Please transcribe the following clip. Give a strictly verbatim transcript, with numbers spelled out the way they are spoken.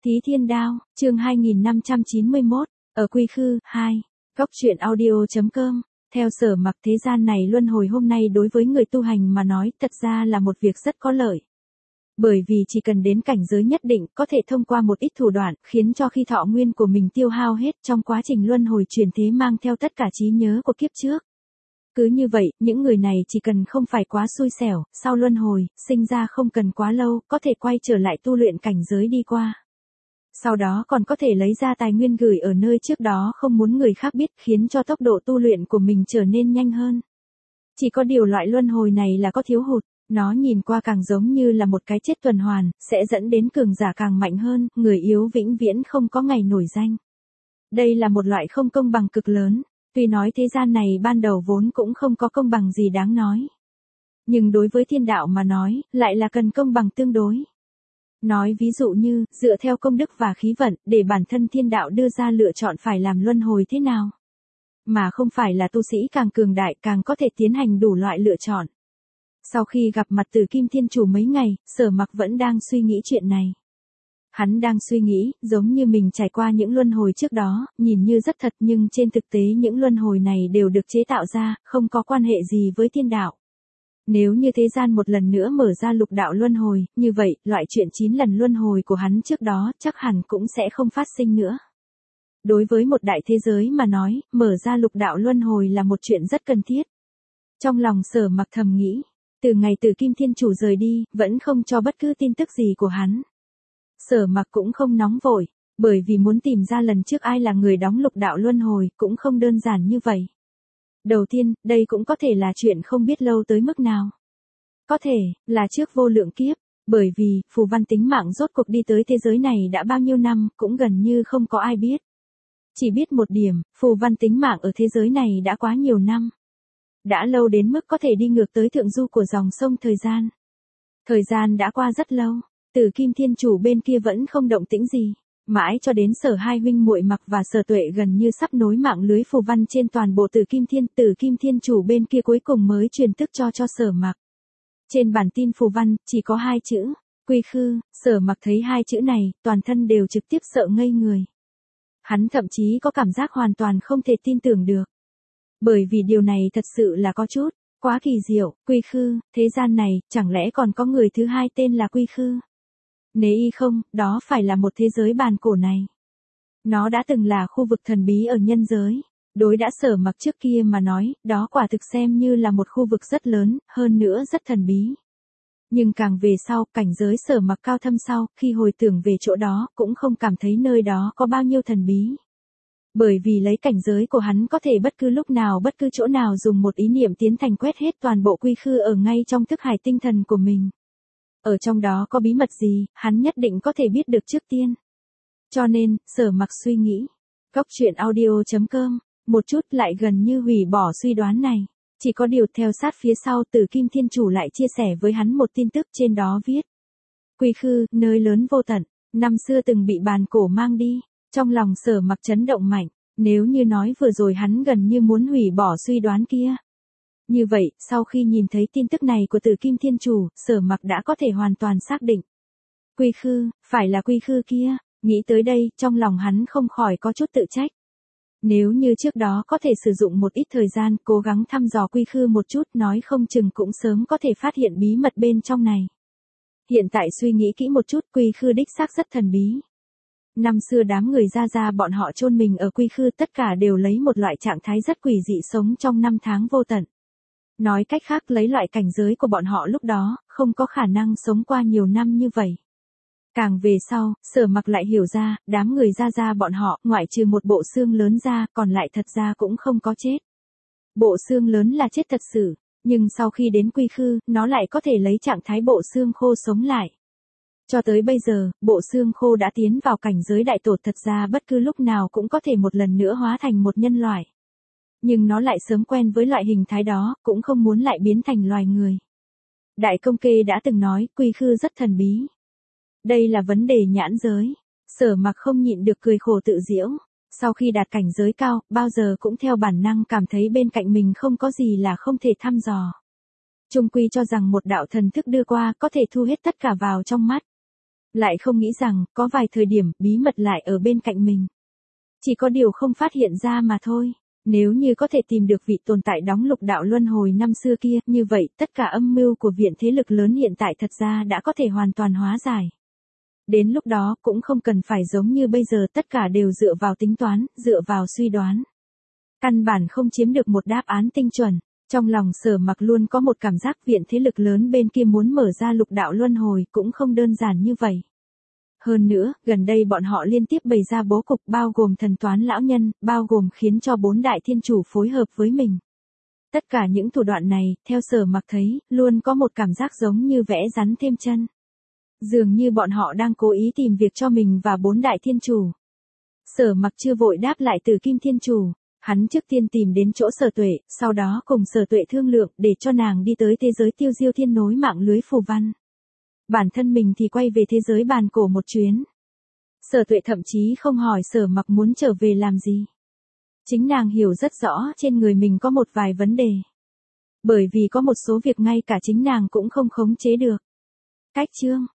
Thí Thiên Đao, chương hai nghìn năm trăm chín mươi mốt, ở Quy Khư, hai. Góc truyện audio chấm com. Theo Sở Mặc, thế gian này luân hồi hôm nay đối với người tu hành mà nói thật ra là một việc rất có lợi. Bởi vì chỉ cần đến cảnh giới nhất định có thể thông qua một ít thủ đoạn khiến cho khi thọ nguyên của mình tiêu hao hết trong quá trình luân hồi chuyển thế mang theo tất cả trí nhớ của kiếp trước. Cứ như vậy, những người này chỉ cần không phải quá xui xẻo, sau luân hồi, sinh ra không cần quá lâu, có thể quay trở lại tu luyện cảnh giới đi qua. Sau đó còn có thể lấy ra tài nguyên gửi ở nơi trước đó không muốn người khác biết, khiến cho tốc độ tu luyện của mình trở nên nhanh hơn. Chỉ có điều loại luân hồi này là có thiếu hụt, nó nhìn qua càng giống như là một cái chết tuần hoàn, sẽ dẫn đến cường giả càng mạnh hơn, người yếu vĩnh viễn không có ngày nổi danh. Đây là một loại không công bằng cực lớn, tuy nói thế gian này ban đầu vốn cũng không có công bằng gì đáng nói. Nhưng đối với thiên đạo mà nói, lại là cần công bằng tương đối. Nói ví dụ như, dựa theo công đức và khí vận, để bản thân thiên đạo đưa ra lựa chọn phải làm luân hồi thế nào. Mà không phải là tu sĩ càng cường đại càng có thể tiến hành đủ loại lựa chọn. Sau khi gặp mặt Tử Kim Thiên Chủ mấy ngày, Sở Mặc vẫn đang suy nghĩ chuyện này. Hắn đang suy nghĩ, giống như mình trải qua những luân hồi trước đó, nhìn như rất thật nhưng trên thực tế những luân hồi này đều được chế tạo ra, không có quan hệ gì với thiên đạo. Nếu như thế gian một lần nữa mở ra lục đạo luân hồi, như vậy, loại chuyện chín lần luân hồi của hắn trước đó chắc hẳn cũng sẽ không phát sinh nữa. Đối với một đại thế giới mà nói, mở ra lục đạo luân hồi là một chuyện rất cần thiết. Trong lòng Sở Mặc thầm nghĩ, từ ngày Tử Kim Thiên Chủ rời đi, vẫn không cho bất cứ tin tức gì của hắn. Sở Mặc cũng không nóng vội, bởi vì muốn tìm ra lần trước ai là người đóng lục đạo luân hồi, cũng không đơn giản như vậy. Đầu tiên, đây cũng có thể là chuyện không biết lâu tới mức nào. Có thể, là trước vô lượng kiếp, bởi vì, phù văn tính mạng rốt cuộc đi tới thế giới này đã bao nhiêu năm, cũng gần như không có ai biết. Chỉ biết một điểm, phù văn tính mạng ở thế giới này đã quá nhiều năm. Đã lâu đến mức có thể đi ngược tới thượng du của dòng sông thời gian. Thời gian đã qua rất lâu, Tử Kim Thiên Chủ bên kia vẫn không động tĩnh gì. Mãi cho đến Sở hai huynh muội Mặc và Sở Tuệ gần như sắp nối mạng lưới phù văn trên toàn bộ Tử Kim Thiên, Tử Kim Thiên Chủ bên kia cuối cùng mới truyền tức cho cho Sở Mặc. Trên bản tin phù văn, chỉ có hai chữ, Quy Khư. Sở Mặc thấy hai chữ này, toàn thân đều trực tiếp sợ ngây người. Hắn thậm chí có cảm giác hoàn toàn không thể tin tưởng được. Bởi vì điều này thật sự là có chút, quá kỳ diệu. Quy Khư, thế gian này, chẳng lẽ còn có người thứ hai tên là Quy Khư? Nếu y không, đó phải là một thế giới bàn cổ này. Nó đã từng là khu vực thần bí ở nhân giới. Đối đã Sở Mặc trước kia mà nói, đó quả thực xem như là một khu vực rất lớn, hơn nữa rất thần bí. Nhưng càng về sau, cảnh giới Sở Mặc cao thâm sau, khi hồi tưởng về chỗ đó, cũng không cảm thấy nơi đó có bao nhiêu thần bí. Bởi vì lấy cảnh giới của hắn có thể bất cứ lúc nào bất cứ chỗ nào dùng một ý niệm tiến thành quét hết toàn bộ Quy Khư ở ngay trong thức hải tinh thần của mình. Ở trong đó có bí mật gì, hắn nhất định có thể biết được trước tiên. Cho nên, Sở Mặc suy nghĩ. Góc truyện audio chấm com, một chút lại gần như hủy bỏ suy đoán này. Chỉ có điều theo sát phía sau Tử Kim Thiên Chủ lại chia sẻ với hắn một tin tức trên đó viết. Quy Khư, nơi lớn vô tận, năm xưa từng bị bàn cổ mang đi. Trong lòng Sở Mặc chấn động mạnh, nếu như nói vừa rồi hắn gần như muốn hủy bỏ suy đoán kia. Như vậy, sau khi nhìn thấy tin tức này của Tử Kim Thiên Chủ, Sở Mặc đã có thể hoàn toàn xác định. Quy Khư, phải là Quy Khư kia, nghĩ tới đây, trong lòng hắn không khỏi có chút tự trách. Nếu như trước đó có thể sử dụng một ít thời gian, cố gắng thăm dò Quy Khư một chút, nói không chừng cũng sớm có thể phát hiện bí mật bên trong này. Hiện tại suy nghĩ kỹ một chút, Quy Khư đích xác rất thần bí. Năm xưa đám người Gia Gia bọn họ chôn mình ở Quy Khư tất cả đều lấy một loại trạng thái rất quỷ dị sống trong năm tháng vô tận. Nói cách khác lấy loại cảnh giới của bọn họ lúc đó, không có khả năng sống qua nhiều năm như vậy. Càng về sau, Sở Mặc lại hiểu ra, đám người Gia Gia bọn họ, ngoại trừ một bộ xương lớn ra, còn lại thật ra cũng không có chết. Bộ xương lớn là chết thật sự, nhưng sau khi đến Quy Khư, nó lại có thể lấy trạng thái bộ xương khô sống lại. Cho tới bây giờ, bộ xương khô đã tiến vào cảnh giới đại tột, thật ra bất cứ lúc nào cũng có thể một lần nữa hóa thành một nhân loại. Nhưng nó lại sớm quen với loại hình thái đó, cũng không muốn lại biến thành loài người. Đại Công Kê đã từng nói, Quy Khư rất thần bí. Đây là vấn đề nhãn giới. Sở Mặc không nhịn được cười khổ tự giễu. Sau khi đạt cảnh giới cao, bao giờ cũng theo bản năng cảm thấy bên cạnh mình không có gì là không thể thăm dò. Chung quy cho rằng một đạo thần thức đưa qua có thể thu hết tất cả vào trong mắt. Lại không nghĩ rằng, có vài thời điểm, bí mật lại ở bên cạnh mình. Chỉ có điều không phát hiện ra mà thôi. Nếu như có thể tìm được vị tồn tại đóng lục đạo luân hồi năm xưa kia, như vậy, tất cả âm mưu của viện thế lực lớn hiện tại thật ra đã có thể hoàn toàn hóa giải. Đến lúc đó, cũng không cần phải giống như bây giờ tất cả đều dựa vào tính toán, dựa vào suy đoán. Căn bản không chiếm được một đáp án tinh chuẩn. Trong lòng Sở Mặc luôn có một cảm giác viện thế lực lớn bên kia muốn mở ra lục đạo luân hồi cũng không đơn giản như vậy. Hơn nữa, gần đây bọn họ liên tiếp bày ra bố cục bao gồm thần toán lão nhân, bao gồm khiến cho bốn đại thiên chủ phối hợp với mình. Tất cả những thủ đoạn này, theo Sở Mặc thấy, luôn có một cảm giác giống như vẽ rắn thêm chân. Dường như bọn họ đang cố ý tìm việc cho mình và bốn đại thiên chủ. Sở Mặc chưa vội đáp lại từ Kim Thiên Chủ. Hắn trước tiên tìm đến chỗ Sở Tuệ, sau đó cùng Sở Tuệ thương lượng để cho nàng đi tới thế giới tiêu diêu thiên nối mạng lưới phù văn. Bản thân mình thì quay về thế giới bàn cổ một chuyến. Sở Tuệ thậm chí không hỏi Sở Mặc muốn trở về làm gì. Chính nàng hiểu rất rõ trên người mình có một vài vấn đề. Bởi vì có một số việc ngay cả chính nàng cũng không khống chế được. Cách chương